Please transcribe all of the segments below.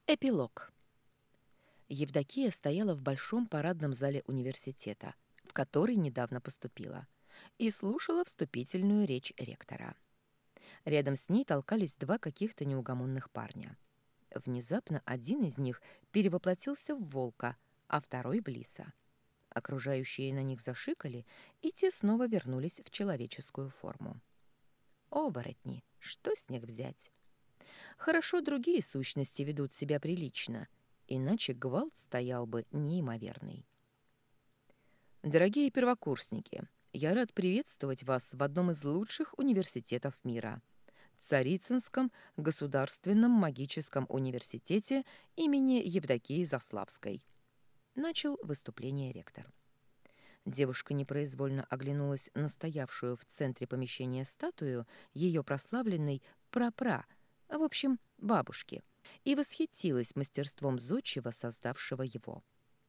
Эпилог. Евдокия стояла в большом парадном зале университета, в который недавно поступила, и слушала вступительную речь ректора. Рядом с ней толкались два каких-то неугомонных парня. Внезапно один из них перевоплотился в волка, а второй в лиса. Окружающие на них зашикали, и те снова вернулись в человеческую форму. Оборотни, что с них взять? Хорошо другие сущности ведут себя прилично, иначе гвалт стоял бы неимоверный. Дорогие первокурсники, я рад приветствовать вас в одном из лучших университетов мира – Царицынском государственном магическом университете имени Евдокии Заславской. Начал выступление ректор. Девушка непроизвольно оглянулась на стоявшую в центре помещения статую ее прославленной прапра, в общем, бабушки, и восхитилась мастерством зодчего, создавшего его.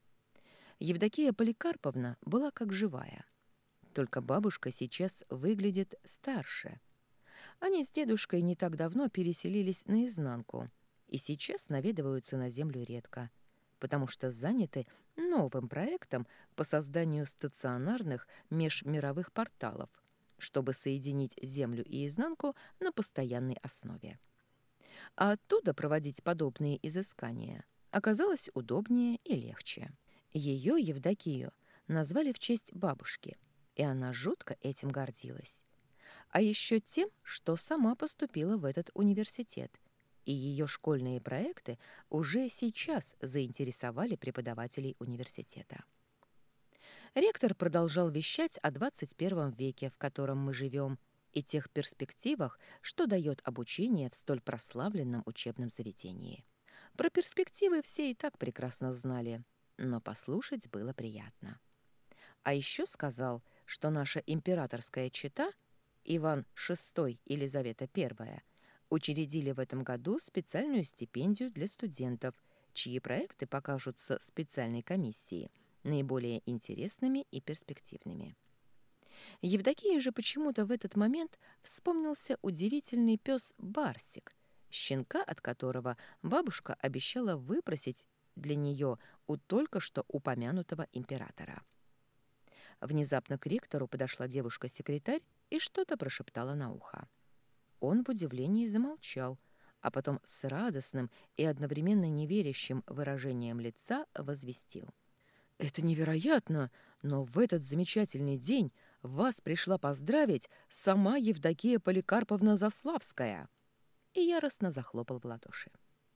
Евдокия Поликарповна была как живая. Только бабушка сейчас выглядит старше. Они с дедушкой не так давно переселились наизнанку и сейчас наведываются на землю редко, потому что заняты новым проектом по созданию стационарных межмировых порталов, чтобы соединить землю и изнанку на постоянной основе. А оттуда проводить подобные изыскания оказалось удобнее и легче. Ее, Евдокию, назвали в честь бабушки, и она жутко этим гордилась. А еще тем, что сама поступила в этот университет, и ее школьные проекты уже сейчас заинтересовали преподавателей университета. Ректор продолжал вещать о 21 веке, в котором мы живем, и тех перспективах, что дает обучение в столь прославленном учебном заведении. Про перспективы все и так прекрасно знали, но послушать было приятно. А еще сказал, что наша императорская чета, Иван VI и Елизавета I, учредили в этом году специальную стипендию для студентов, чьи проекты покажутся специальной комиссии наиболее интересными и перспективными. Евдокии же почему-то в этот момент вспомнился удивительный пес Барсик, щенка от которого бабушка обещала выпросить для нее у только что упомянутого императора. Внезапно к ректору подошла девушка-секретарь и что-то прошептала на ухо. Он в удивлении замолчал, а потом с радостным и одновременно неверящим выражением лица возвестил. «Это невероятно, но в этот замечательный день вас пришла поздравить сама Евдокия Поликарповна Заславская!» И яростно захлопал в ладоши.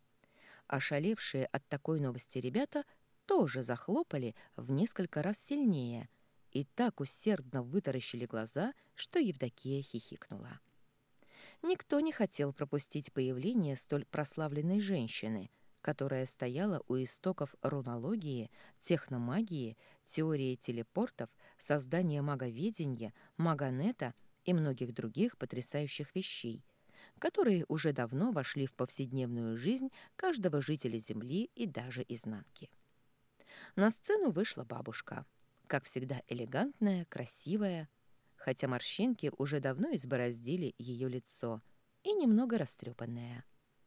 Ошалевшие от такой новости ребята тоже захлопали в несколько раз сильнее и так усердно вытаращили глаза, что Евдокия хихикнула. Никто не хотел пропустить появление столь прославленной женщины, которая стояла у истоков рунологии, техномагии, теории телепортов, создания маговедения, магонета и многих других потрясающих вещей, которые уже давно вошли в повседневную жизнь каждого жителя Земли и даже изнанки. На сцену вышла бабушка, как всегда элегантная, красивая, хотя морщинки уже давно избороздили ее лицо, и немного растрепанная.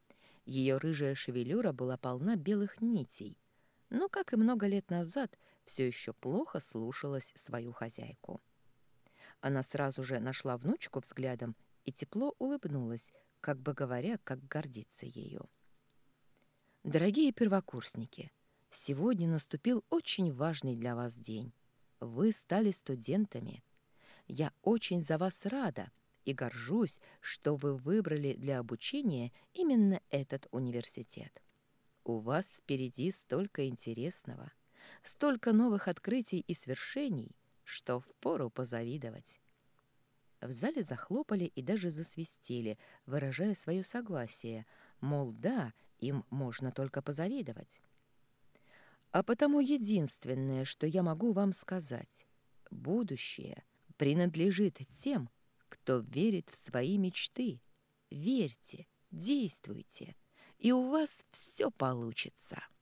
Ее рыжая шевелюра была полна белых нитей, но, как и много лет назад, все еще плохо слушалась свою хозяйку. Она сразу же нашла внучку взглядом и тепло улыбнулась, как бы говоря, как гордится ею. Дорогие первокурсники, сегодня наступил очень важный для вас день. Вы стали студентами. Я очень за вас рада и горжусь, что вы выбрали для обучения именно этот университет. У вас впереди столько интересного, столько новых открытий и свершений, что впору позавидовать. В зале захлопали и даже засвистели, выражая свое согласие, мол, да, им можно только позавидовать. А потому единственное, что я могу вам сказать, будущее принадлежит тем, кто верит в свои мечты. Верьте, действуйте, и у вас все получится.